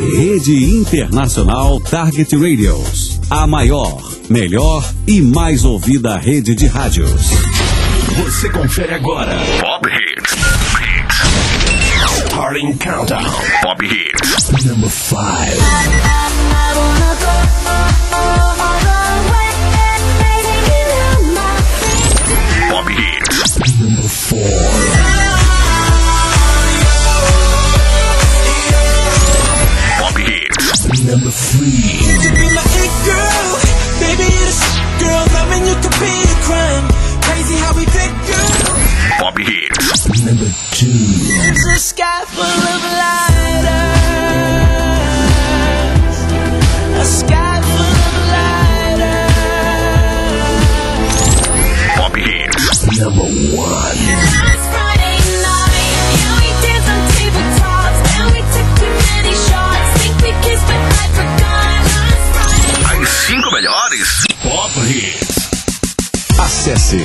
Rede Internacional Target Radios. A maior, melhor e mais ouvida rede de rádios. Você confere agora Pop Hits. Starting Countdown. Pop Hits. Number 5. Pop Hits. Number 4. Pop Hits. Number 3. You could be my it girl, baby you're the girl, loving you could be a crime. Crazy how we fit, girl. Pop Hits. Number 2. It's a sky full of lighters. A sky full of lighters. Pop Hits. Number 1. Last Friday night, yeah, we danced on tabletops. Then we took too many shots. Think we kissed, but I forgot. Last Friday. As 5 melhores Pop Hits. Acesse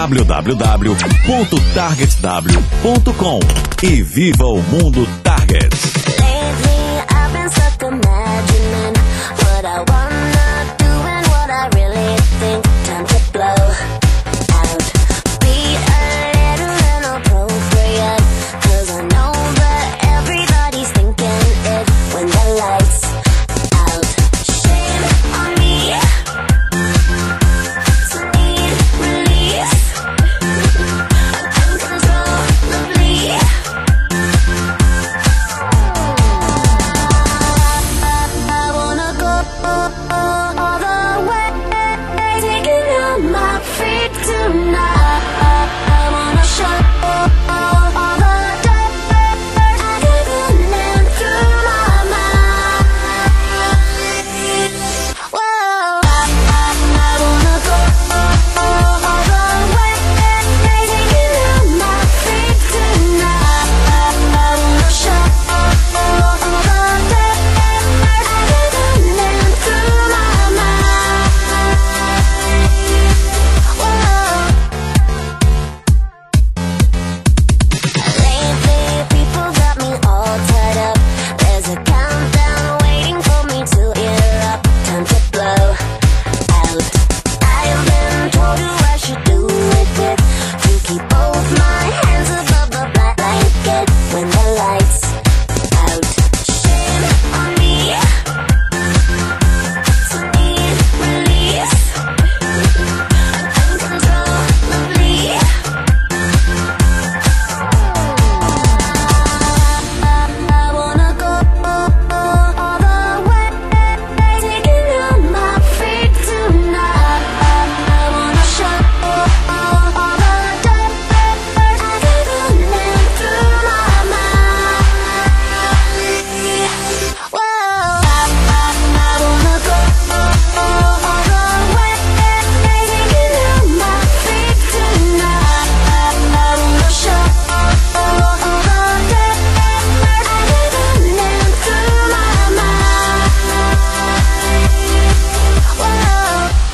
www.targetw.com e viva o mundo Target. Lately, I've been stuck imagining what I wanna do and what I really think. Time to blow out. Be a little inappropriate, 'cause I know that everybody's thinking it when the lights out. Shame on me. So need release. Uncontrollably. I wanna go all the way, taking on my feet tonight. I wanna show all the dirt I've given in through my mind. Whoa, I wanna go all the way, taking on my feet tonight. I wanna show all the dirt I've given in through my mind. Whoa. Lately, people got me all tied up. There's a countdown waiting for me to erupt. Time to blow out. I've been told who I should do it with. You keep both my hands above the black blanket when the lights out. Shame on me. So need release. Uncontrollably. I wanna go all the way, taking on my feet tonight. I wanna show all the dirt I've given in through my mind. Whoa, I wanna go all the way, taking on my feet tonight. I wanna show all the dirt I've given in through my mind. Whoa.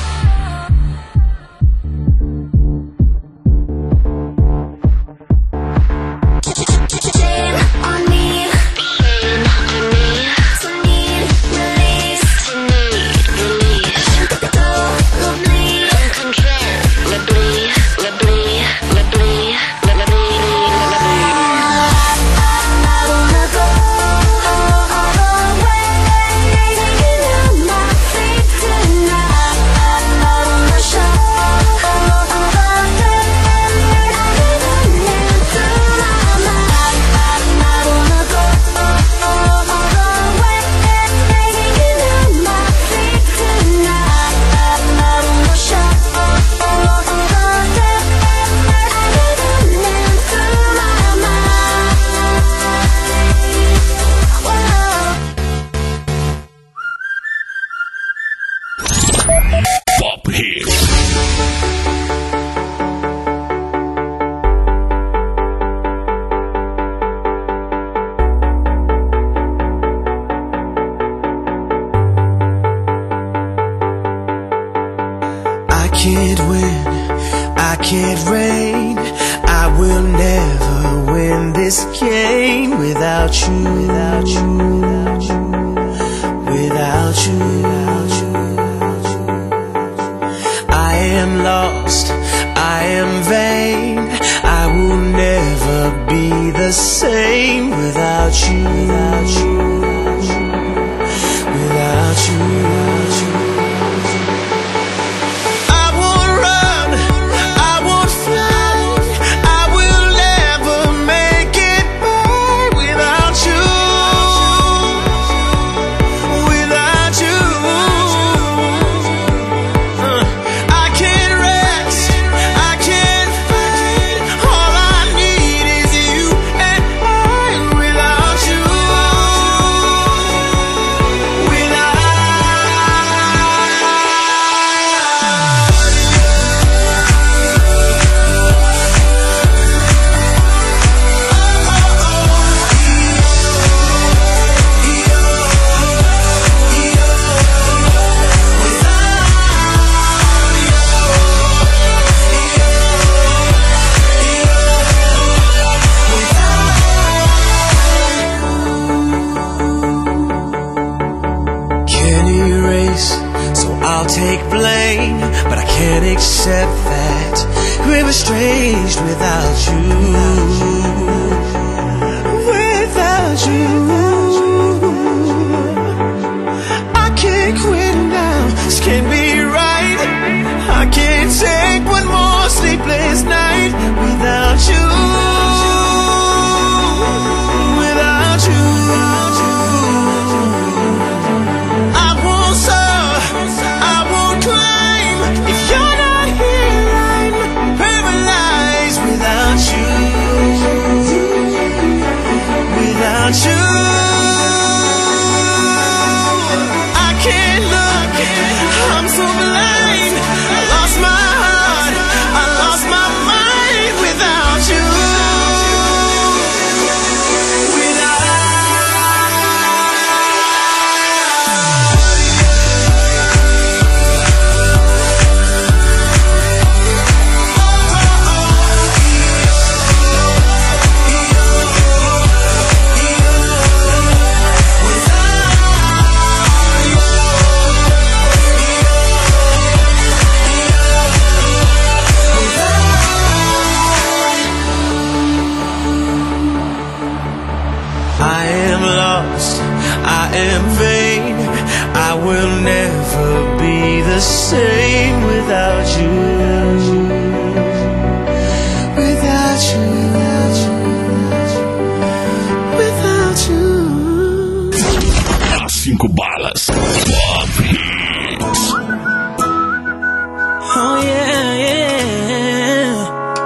Shame on me. So need release. I wanna go all the way, taking on my feet tonight. I wanna show all the dirt I've given in through my mind. I wanna go all the way, taking on my feet tonight. I wanna show all the dirt I've given in through my mind. Whoa. Pop Hits. I can't win, I can't reign. I will never win this game without you, without you, without you. without you. I am lost, I am vain, I will never be the same without you. Without you. I won't run, I won't fly, I will never make it by without you. Without you. I can't rest, I can't fight, all I need is you and I without you. Can't erase, so I'll take blame, but I can't accept that we're estranged without you. Without you. I can't quit now, this can't be right. I can't take one more sleepless night without you. Without you. I won't soar, I won't climb. If you're not here, I'm paralyzed without you. Without you. I can't look, I'm so blind. I lost my heart, I lost my mind without you. I am lost, I am vain, I will never be the same without you. Without you. Without you. As 5 balas. Pop Hits. Oh yeah, yeah.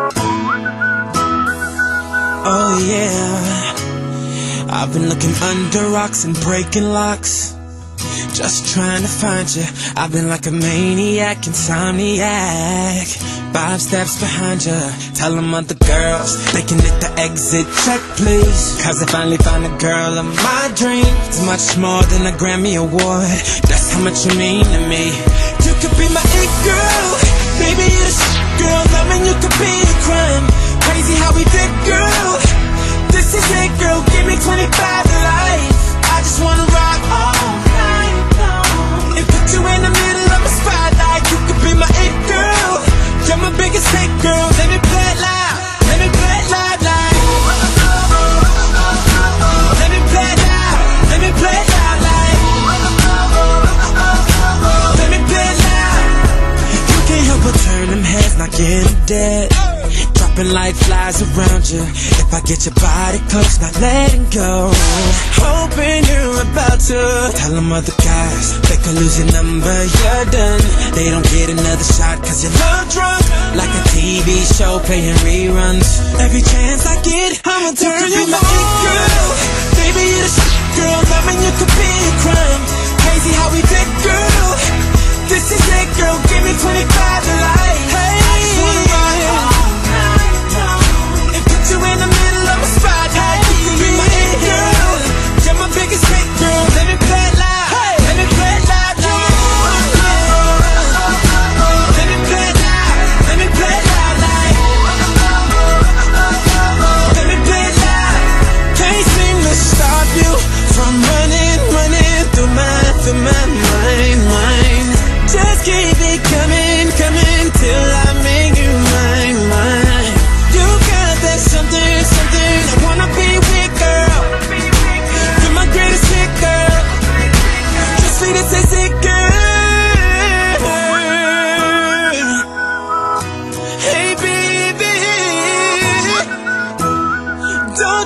Oh yeah. I've been looking under rocks and breaking locks, just trying to find you. I've been like a maniac, insomniac, 5 steps behind you. Tell them other girls they can hit the exit check, please. Cause I finally found a girl of my dreams. It's much more than a Grammy award, that's how much you mean to me. You could be my it girl, baby you're the girl. Loving you could be a crime. Crazy how we did, girl. This is it, girl, give me 25 to life. I just wanna rock all night long and put you in the middle of my spotlight. You could be my it girl, you're my biggest hit, girl. Let me play it loud, let me play it loud, like. Let me play it loud, let me play it loud, like. Let me play it loud. You can't help but turn them heads, knocking them dead. Dropping like flies around you. If I get your body close, not letting go. Hoping you're about to tell them other guys they could lose your number, you're done. They don't get another shot cause you're love drunk, like a TV show playing reruns. Every chance I get, I'ma turn you on. Girl, baby you're the shit, girl. Loving you could be a crime. Crazy how we did, girl. This is it, girl. Give me 25 to life. Hey, I just wanna ride all night long and put you in the middle of my spotlight. You can be my it girl, you're my biggest hit, girl. Let me play it loud, hey. Let me play it loud, like. Let me play it loud, let me play it loud, like. Let me play it loud. Can't seem to stop you from running through my mind.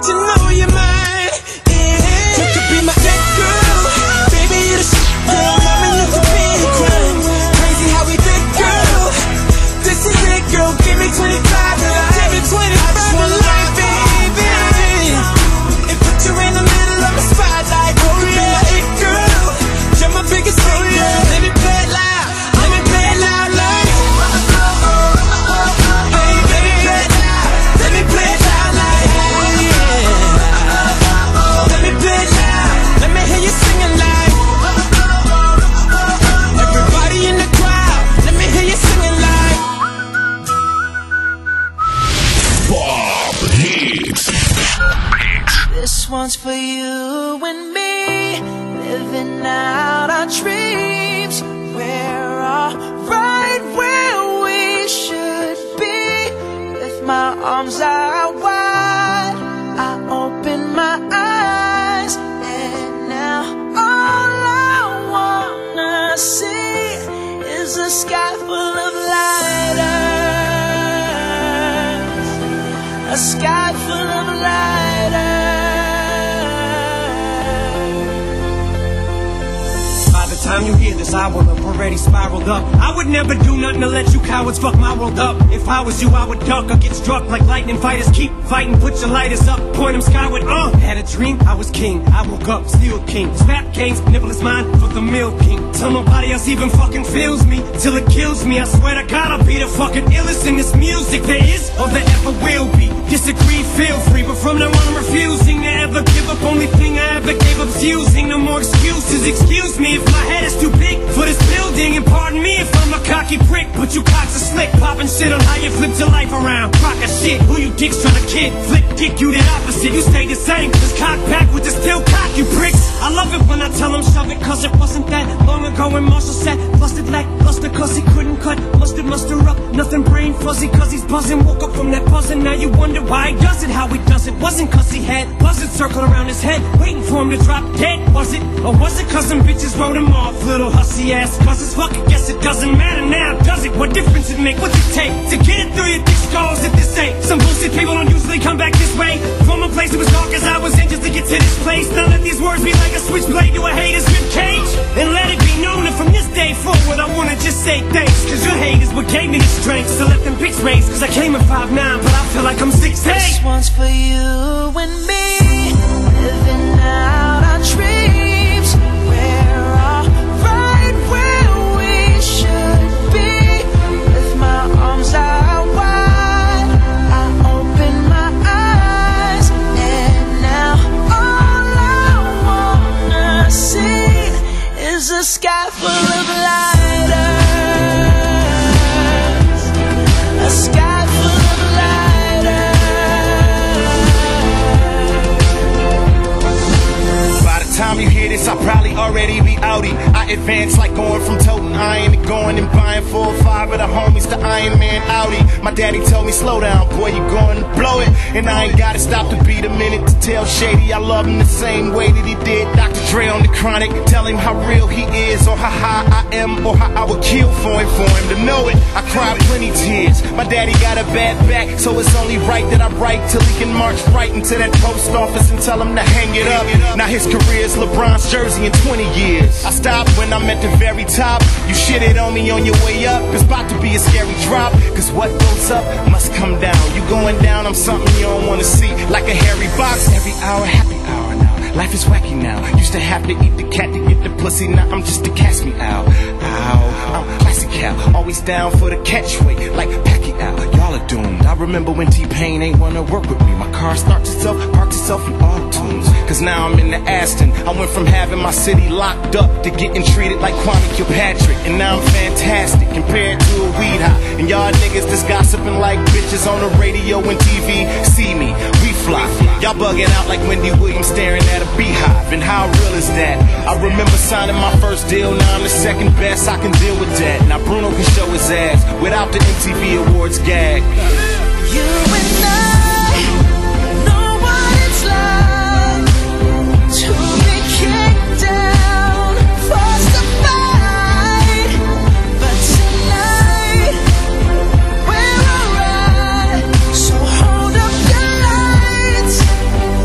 but you know you're mine. Yeah. You could be my ex girl, baby, you the shit, girl. Loving you could be a crime. Crazy how we did, girl. This is it, girl. Give me 25 life. Give me 25 life, baby. And put you in the middle of the spotlight. Oh yeah, it, girl. You're my biggest thing, girl. Let me play it loud. Let me play it loud, like. This one's for you and me, living out our dreams. We're all right where we should be. With my arms out wide, I open my eyes, and now all I wanna see is a sky full of lighters, a sky full of lighters. Time you hear this, I will have already spiraled up. I would never do nothing to let you cowards fuck my world up. If I was you, I would duck or get struck like lightning fighters. Keep fighting, put your lighters up, point them skyward. Had a dream, I was king. I woke up, still king. Snap games, nibble is mine for the milk king. Till nobody else even fucking feels me, till it kills me. I swear to God, I'll be the fucking illest in this music there is or there ever will be. Disagree, feel free, but from now on I'm refusing to ever give up. Only thing I ever gave up's using. No more excuses. Excuse me if my head is too big for this building, and pardon me if I'm a cocky prick, but you cocks are slick, popping shit on how you flipped your life around. Crock of shit, who you dicks trying to kid? Flip dick, you the opposite, you stay the same. Just cock back with the still cock, you pricks. I love it when I tell them shove it, cause it wasn't that long ago when Marshall said busted lackluster cause he couldn't cut mustard muster up, nothing brain fuzzy cause he's buzzing. Woke up from that buzzing, now you wonder why he does it, how he does it. Wasn't cause he had buzzards circling around his head, waiting for him to drop dead, was it? Or was it cause some bitches wrote him off, little hussy ass buzzers? Fuck it, guess it doesn't matter now, does it? What difference it make? What's it take to get it through your thick skulls if this ain't some bullshit? People don't usually come back this way from a place that was dark as I was in just to get to this place. Now let these words be like a switchblade to a hater's ribcage, and let it be known that from this day forward I wanna just say thanks, cause your hate is what gave me the strength to let them bitch race. Cause I came at 5'9", but I feel like I'm 6'8". This one's for you and me, living out our dreams. We're all right where we should be. With my arms out wide, I open my eyes, and now all I wanna see is a sky full of lighters, a sky full of time you hear this, I'll probably already be outie. I advance like going from toting iron to going and buying 4 or 5 of the homies to Iron Man Audi. My daddy told me, slow down, boy, you going to blow it. And I ain't gotta stop to beat a minute to tell Shady I love him the same way that he did Dr. Dre on the Chronic. Tell him how real he is, or how high I am, or how I would kill for him to know it. I cried plenty tears. My daddy got a bad back, so it's only right that I write till he can march right into that post office and tell him to hang it up. Now his career's LeBron's jersey in 20 years. I stopped when I'm at the very top. You shitted on me on your way up. It's about to be a scary drop, cause what goes up must come down. You going down, I'm something you don't wanna see. Like a hairy box, every hour, happy hour now. Life is wacky now. Used to have to eat the cat to get the pussy. Now I'm just a catch me out. Ow, I'm classic Cal. Always down for the catchway, like Pacquiao. Y'all are doomed. I remember when T-Pain ain't wanna work with me. My car starts itself, parks itself in auto-tunes. Cause now I'm in the Aston. I went from having my city locked up to getting treated like Kwame Kilpatrick. And now I'm fantastic compared to a weed high. And y'all niggas that's gossiping like bitches on the radio and TV. See me, we fly. Y'all bugging out like Wendy Williams staring at a beehive. And how real is that? I remember signing my first deal. Now I'm the second best, I can deal with that. Now Bruno can show his ass without the MTV Awards gag. You and I know what it's like to be kicked down, forced to fight. But tonight we're alright. So hold up your lights,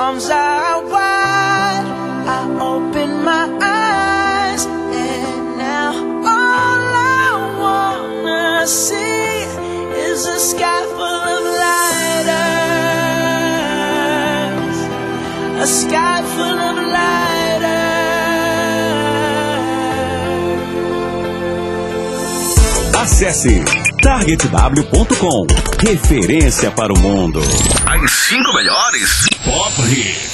arms out wide. I open my eyes, and now all I wanna see is a sky full of lighters, a sky full of lighters. Acesse targetw.com. Referência para o mundo. As 5 melhores Pop Hits.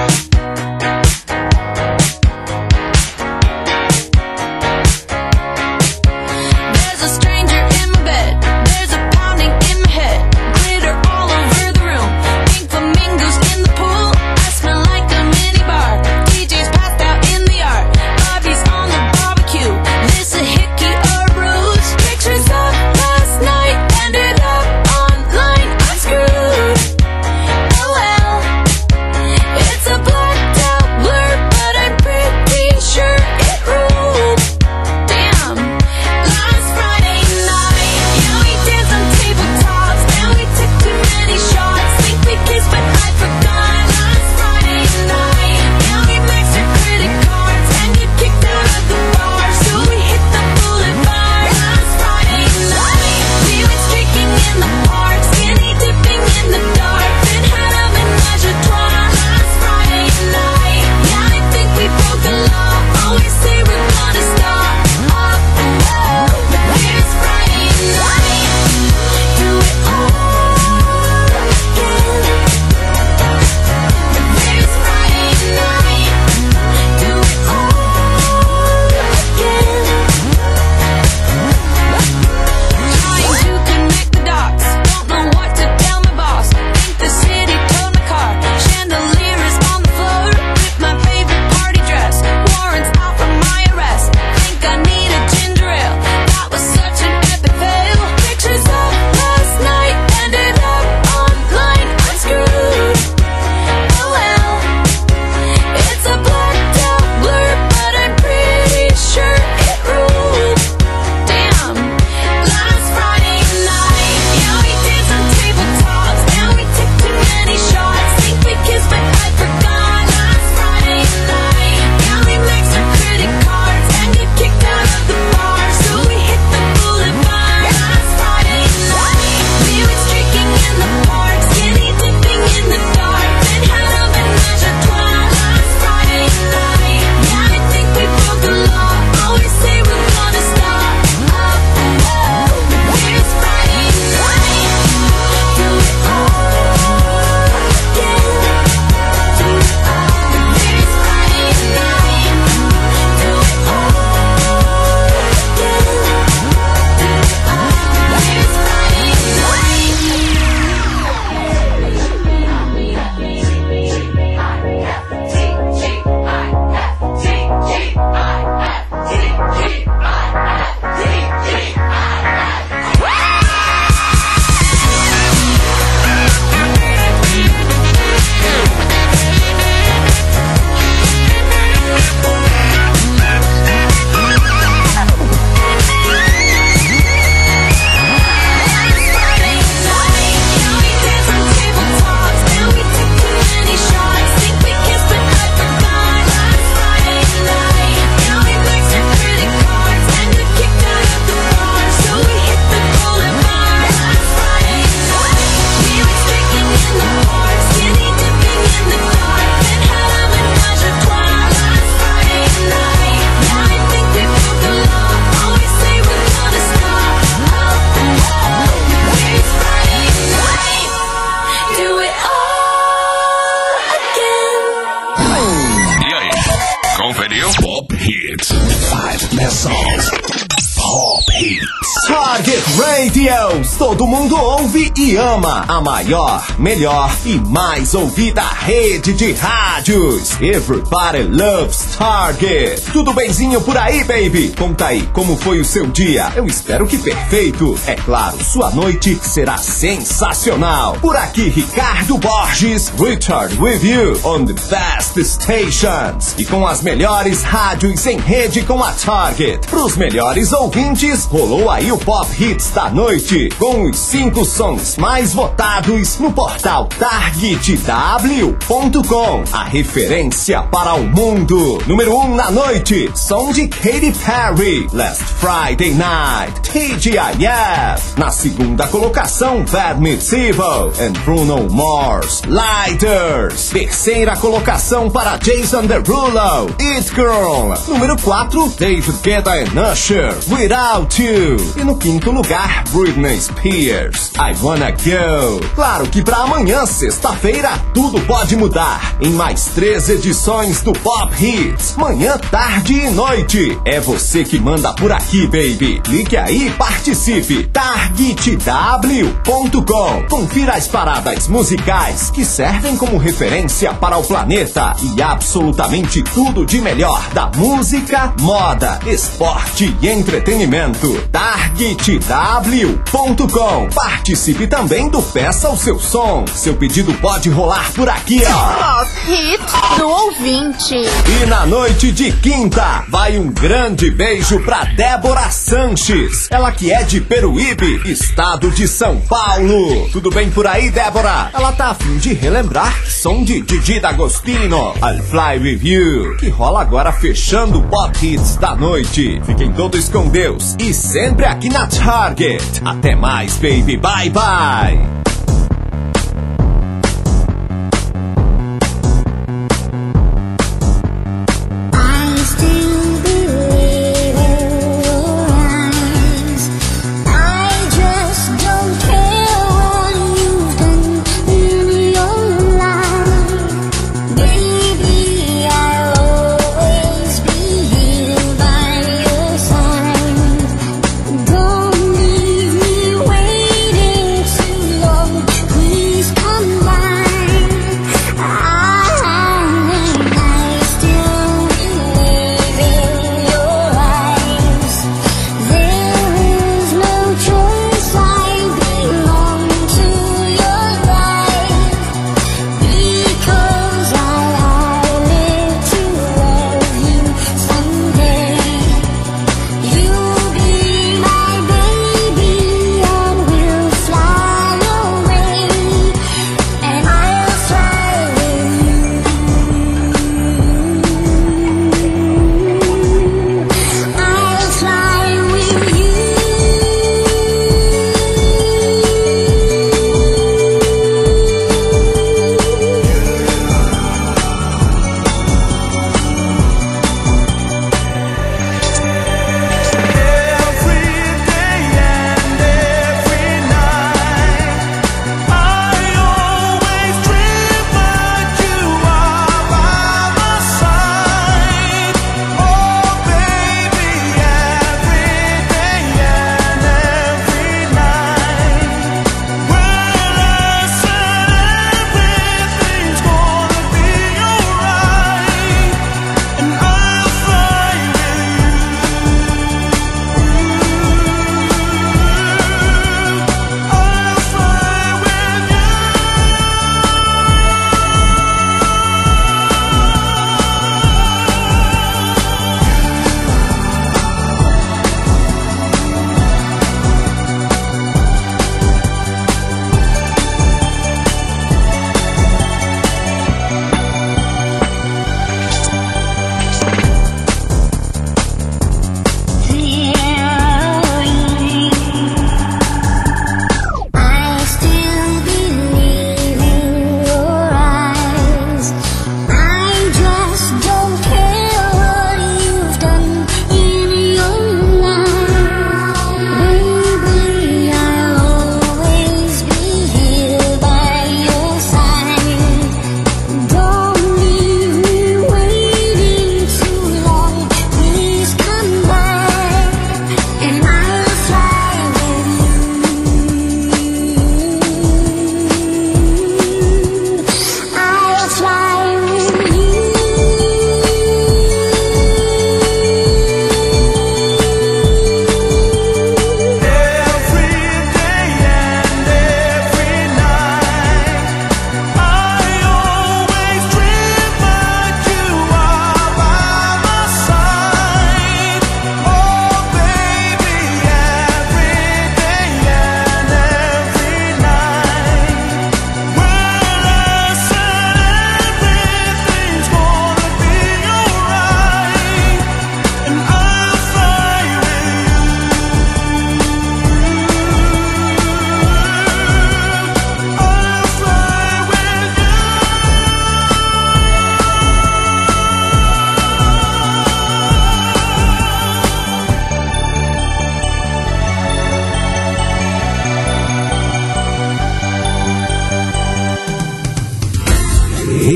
There's a stranger in my bed. There's a pounding in my head. Glitter all over the room. Pink flamingos in the pool. I smell like a mini bar. DJ's passed out in the yard. Bobby's on the barbecue. This a hickey or ruse. Pictures of last night ended up online. I'm screwed. Oh well. It's a blacked out blur, but I'm pretty sure it ruled. Damn. Last Friday night, yeah, we danced on tabletops. Then we took too many shots. Think we kissed, but I forgot. Last Friday night, yeah, we maxed our credit cards and get kicked out of the bar, so we hit the boulevard. Last Friday night, we went streaking in the park, skinny dipping in the dark, then had a menage a trois. Last Friday night, yeah, I think we broke the law. Always say we're gonna stop. But here's Friday night. Do it all again. There's Friday night. Do it all again. Trying to connect the dots. Don't know what to tell my boss. Think the city towed my car. Chandelier is on the floor with my favorite party dress. Warrants out for my arrest. Think I need a ginger ale. That was such an epic fail. Pictures of last night ended up online. I'm screwed. Oh well. It's a blacked out blur, but I'm pretty sure it ruled. Damn. Last Friday night, yeah, we danced on tabletops. Then we took too many shots. Think we kissed, but I forgot. Last Friday night, yeah, we maxed our credit cards and get kicked out of the bar, so we hit the boulevard. Last Friday night, we went streaking in the park, skinny dipping in the dark, then had a menage a trois. Last Friday night, yeah, I think we broke the law. Always say we're gonna stop. Here's Friday night. Do it all again. Here's Friday night. Do it all again. Here's Friday Conferiu? Pop Hits. 5 best songs. Pop Hits. Target Radio. Todo mundo ouve e ama. A maior, melhor e mais ouvida rede de rádios. Everybody loves Target. Tudo benzinho por aí, baby? Conta aí, como foi o seu dia? Eu espero que perfeito. É claro, sua noite será sensacional. Por aqui, Ricardo Borges, Richard with you on the best stations. E com as melhores rádios em rede com a Target. Pros melhores ouvintes, rolou aí o Pop Hits da noite. noite, com os 5 sons mais votados no portal targetw.com, a referência para o mundo. Número 1 na noite, som de Katy Perry, Last Friday Night, TGIF. Na segunda colocação, Bad Meets Evil and Bruno Mars, Lighters. Terceira colocação para Jason Derulo, It Girl. Número 4, David Guetta and Usher, Without You. E no quinto lugar, Britney Spears, I Wanna Go. Claro que pra amanhã, sexta-feira, tudo pode mudar. Em mais 3 edições do Pop Hits, manhã, tarde e noite. É você que manda por aqui, baby. Clique aí e participe. targetw.com. Confira as paradas musicais que servem como referência para o planeta e absolutamente tudo de melhor da música, moda, esporte e entretenimento. targetw.com. Participe também do Peça o Seu Som. Seu pedido pode rolar por aqui, ó. Pop Hits do ouvinte. E na noite de quinta, vai um grande beijo pra Débora Sanches. Ela que é de Peruíbe, estado de São Paulo. Tudo bem por aí, Débora? Ela tá a fim de relembrar som de Didi D'Agostino, I'll Fly With You, que rola agora fechando o Pop Hits da noite. Fiquem todos com Deus e sempre aqui na Target. Até mais, baby. Bye, bye. Don't leave me waiting too long.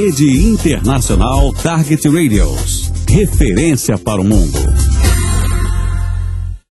Rede Internacional Target Radios. Referência para o mundo.